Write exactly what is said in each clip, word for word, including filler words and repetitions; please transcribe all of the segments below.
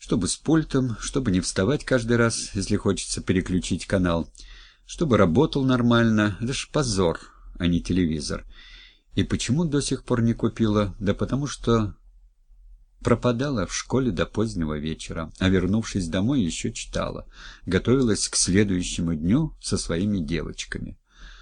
Чтобы с пультом, чтобы не вставать каждый раз, если хочется переключить канал, чтобы работал нормально. Это ж позор, а не телевизор. И почему до сих пор не купила? Да потому что пропадала в школе до позднего вечера, а вернувшись домой, еще читала. Готовилась к следующему дню со своими девочками.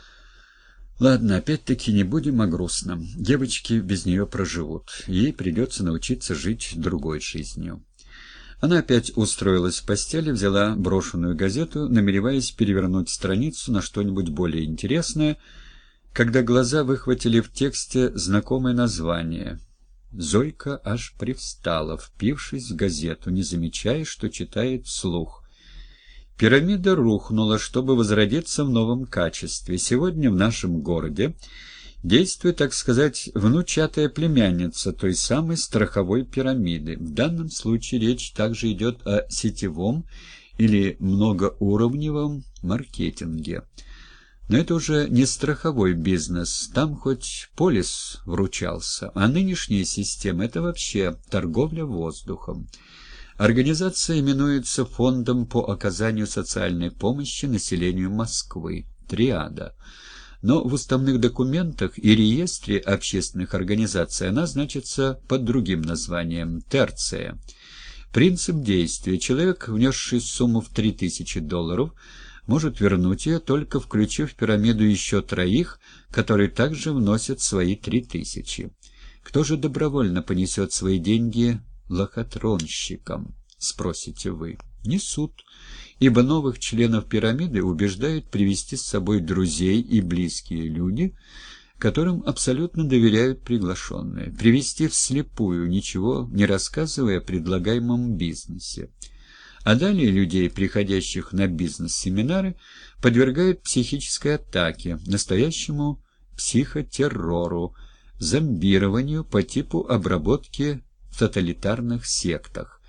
Ладно, опять-таки не будем о грустном. Девочки без нее проживут. Ей придется научиться жить другой жизнью. Она опять устроилась в постели, взяла брошенную газету, намереваясь перевернуть страницу на что-нибудь более интересное, когда глаза выхватили в тексте знакомое название. Зойка аж привстала, впившись в газету, не замечая, что читает вслух. Пирамида рухнула, чтобы возродиться в новом качестве. Сегодня в нашем городе действует, так сказать, внучатая племянница той самой страховой пирамиды. В данном случае речь также идет о сетевом или многоуровневом маркетинге. Но это уже не страховой бизнес, там хоть полис вручался, а нынешняя система – это вообще торговля воздухом. Организация именуется Фондом по оказанию социальной помощи населению Москвы, Триада. Но в уставных документах и реестре общественных организаций она значится под другим названием «Терция». Принцип действия: человек, внесший сумму в три тысячи долларов, может вернуть ее, только включив в пирамиду еще троих, которые также вносят свои три тысячи. Кто же добровольно понесет свои деньги лохотронщикам, спросите вы? Не суд, ибо новых членов пирамиды убеждают привести с собой друзей и близкие люди, которым абсолютно доверяют приглашенные, привести вслепую, ничего не рассказывая о предлагаемом бизнесе. А далее людей, приходящих на бизнес-семинары, подвергают психической атаке, настоящему психотеррору, зомбированию по типу обработки в тоталитарных сектах.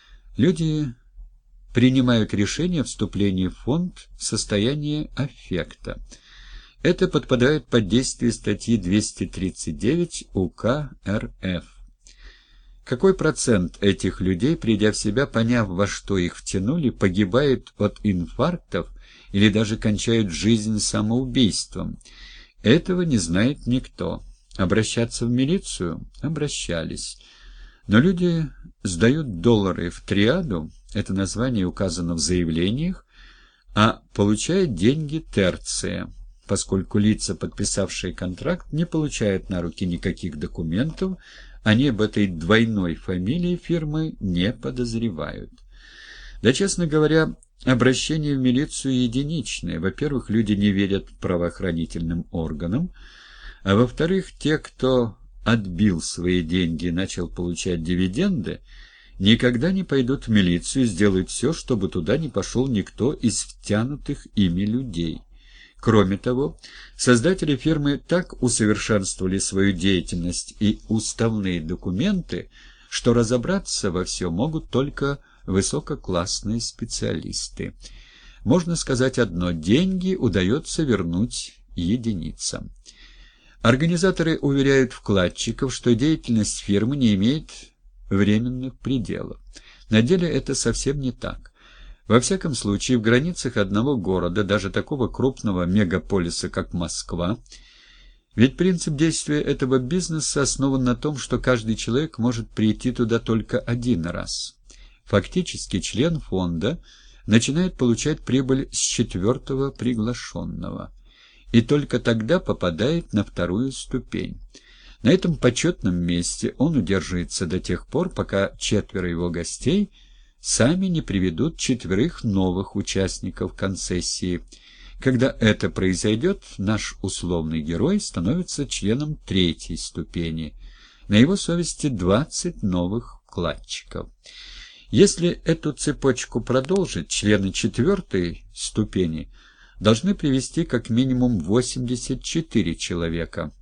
Люди принимают решение о вступлении в фонд в состоянии аффекта. Это подпадает под действие статьи двести тридцать девять УК РФ. Какой процент этих людей, придя в себя, поняв, во что их втянули, погибает от инфарктов или даже кончают жизнь самоубийством? Этого не знает никто. Обращаться в милицию? Обращались. Но люди сдают доллары в триаду, это название указано в заявлениях, а получают деньги терция, поскольку лица, подписавшие контракт, не получают на руки никаких документов, они об этой двойной фамилии фирмы не подозревают. Да, честно говоря, обращение в милицию единичное. Во-первых, люди не верят правоохранительным органам, а во-вторых, те, кто отбил свои деньги и начал получать дивиденды, никогда не пойдут в милицию и сделают все, чтобы туда не пошел никто из втянутых ими людей. Кроме того, создатели фирмы так усовершенствовали свою деятельность и уставные документы, что разобраться во всем могут только высококлассные специалисты. Можно сказать одно: деньги удается вернуть единицам. Организаторы уверяют вкладчиков, что деятельность фирмы не имеет временных пределов. На деле это совсем не так. Во всяком случае, в границах одного города, даже такого крупного мегаполиса, как Москва, ведь принцип действия этого бизнеса основан на том, что каждый человек может прийти туда только один раз. Фактически член фонда начинает получать прибыль с четвертого приглашенного, и только тогда попадает на вторую ступень. На этом почетном месте он удерживается до тех пор, пока четверо его гостей сами не приведут четверых новых участников концессии. Когда это произойдет, наш условный герой становится членом третьей ступени. На его совести двадцать новых вкладчиков. Если эту цепочку продолжить, члены четвертой ступени должны привести как минимум восемьдесят четыре человека.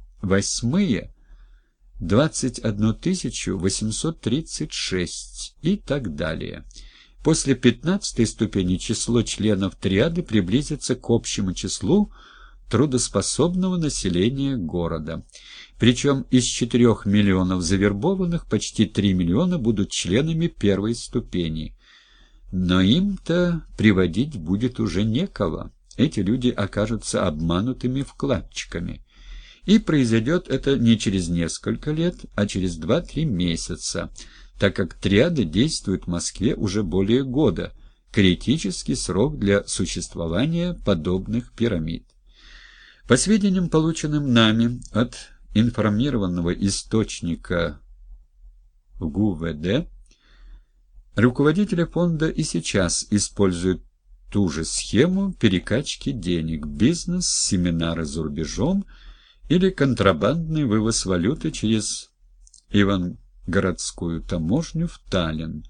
Восьмые – двадцать одну тысячу восемьсот тридцать шесть и так далее. После пятнадцатой ступени число членов триады приблизится к общему числу трудоспособного населения города. Причем из четырех миллионов завербованных почти три миллиона будут членами первой ступени. Но им-то приводить будет уже некого. Эти люди окажутся обманутыми вкладчиками. И произойдет это не через несколько лет, а через два-три месяца, так как триады действуют в Москве уже более года, критический срок для существования подобных пирамид. По сведениям, полученным нами от информированного источника в ГУВД, руководители фонда и сейчас используют ту же схему перекачки денег, бизнес, семинары за рубежом или контрабандный вывоз валюты через Ивангородскую таможню в Таллин,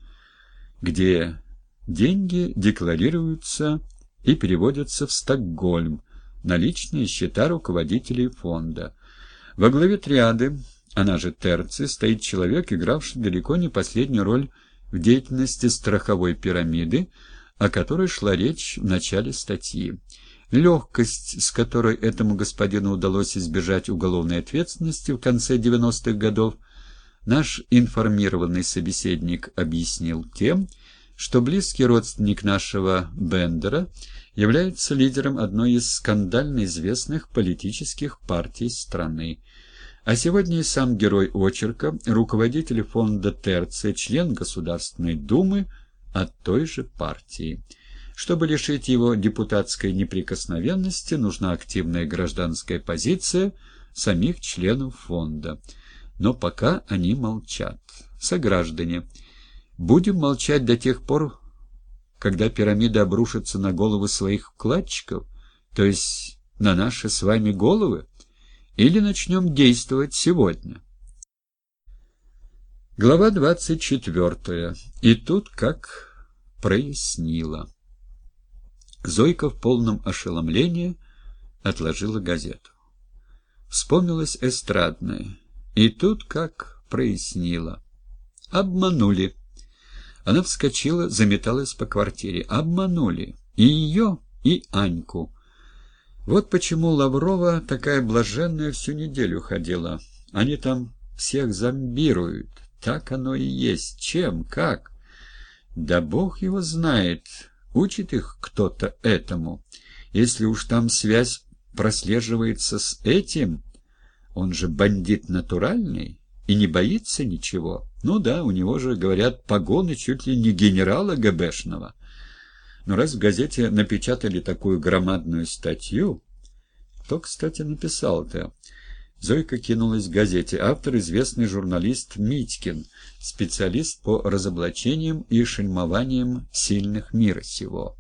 где деньги декларируются и переводятся в Стокгольм на личные счета руководителей фонда. Во главе триады, она же терции, стоит человек, игравший далеко не последнюю роль в деятельности страховой пирамиды, о которой шла речь в начале статьи. Легкость, с которой этому господину удалось избежать уголовной ответственности в конце девяностых годов, наш информированный собеседник объяснил тем, что близкий родственник нашего Бендера является лидером одной из скандально известных политических партий страны. А сегодня и сам герой очерка, руководитель фонда Терция, член Государственной Думы от той же партии. Чтобы лишить его депутатской неприкосновенности, нужна активная гражданская позиция самих членов фонда. Но пока они молчат. Сограждане, будем молчать до тех пор, когда пирамида обрушится на головы своих вкладчиков, то есть на наши с вами головы, или начнем действовать сегодня? Глава двадцать четвертая. И тут как прояснило. Зойка в полном ошеломлении отложила газету. Вспомнилось эстрадное. И тут как прояснило. Обманули. Она вскочила, заметалась по квартире. Обманули. И ее, и Аньку. Вот почему Лаврова такая блаженная всю неделю ходила. Они там всех зомбируют. Так оно и есть. Чем? Как? Да бог его знает. Учит их кто-то этому. Если уж там связь прослеживается с этим, он же бандит натуральный и не боится ничего. Ну да, у него же, говорят, погоны чуть ли не генерала ГБшного. Но раз в газете напечатали такую громадную статью... Кто, кстати, написал-то? Зойка кинулась к газете. Автор — известный журналист Митькин, специалист по разоблачениям и шельмованиям сильных мира сего.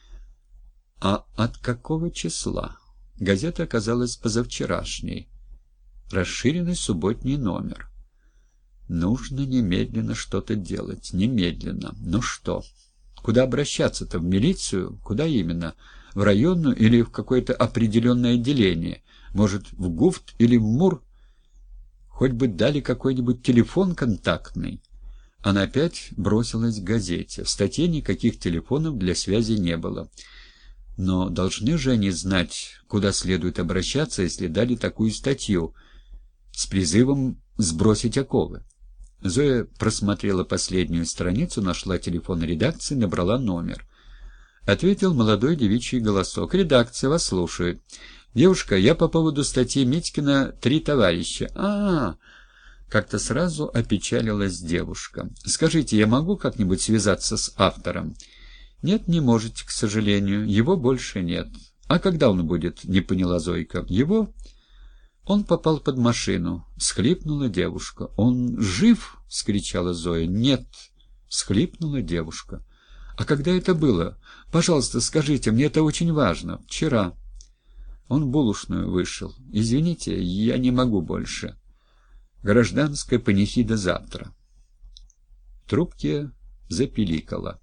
А от какого числа? Газета оказалась позавчерашней. Расширенный субботний номер. Нужно немедленно что-то делать. Немедленно. Ну что? Куда обращаться-то? В милицию? Куда именно? В районную или в какое-то определенное отделение? Может, в ГУФТ или в МУР? Хоть бы дали какой-нибудь телефон контактный. Она опять бросилась к газете. В статье никаких телефонов для связи не было. Но должны же они знать, куда следует обращаться, если дали такую статью с призывом сбросить оковы. Зоя просмотрела последнюю страницу, нашла телефон редакции, набрала номер. Ответил молодой девичий голосок. «Редакция, вас слушает. Девушка, я по поводу статьи Митькина «Три товарища». А-а-а!» Как-то сразу опечалилась девушка. «Скажите, я могу как-нибудь связаться с автором?» «Нет, не можете, к сожалению. Его больше нет». «А когда он будет?» — не поняла Зойка. «Его?» «Он попал под машину», — всхлипнула девушка. «Он жив?» — вскричала Зоя. «Нет», — всхлипнула девушка. «А когда это было? Пожалуйста, скажите, мне это очень важно». «Вчера». Он в булочную вышел. «Извините, я не могу больше. Гражданская панихида завтра». В трубке запиликало.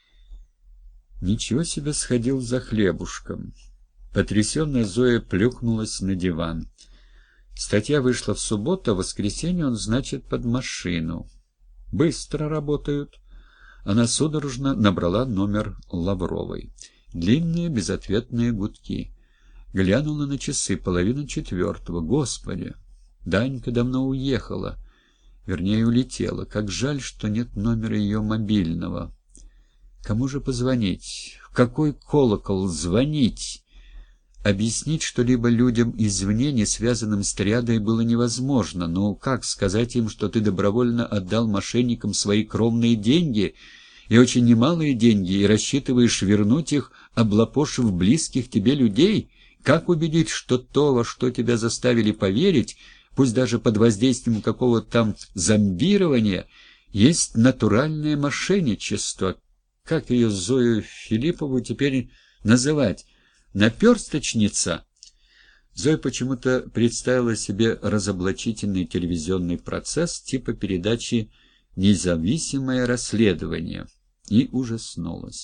Ничего себе, сходил за хлебушком. Потрясенная Зоя плюхнулась на диван. Статья вышла в субботу, а в воскресенье он, значит, под машину. Быстро работают. Она судорожно набрала номер Лавровой. Длинные безответные гудки. Глянула на часы, половина четвертого. Господи! Данька давно уехала. Вернее, улетела. Как жаль, что нет номера ее мобильного. Кому же позвонить? В какой колокол звонить? Объяснить что-либо людям извне, не связанным с триадой, было невозможно. Но как сказать им, что ты добровольно отдал мошенникам свои кровные деньги, и очень немалые деньги, и рассчитываешь вернуть их, облапошив близких тебе людей? Как убедить, что то, во что тебя заставили поверить, пусть даже под воздействием какого-то там зомбирования, есть натуральное мошенничество? Как ее, Зою Филиппову, теперь называть? Наперсточница? Зоя почему-то представила себе разоблачительный телевизионный процесс типа передачи «Независимое расследование» и ужаснулась.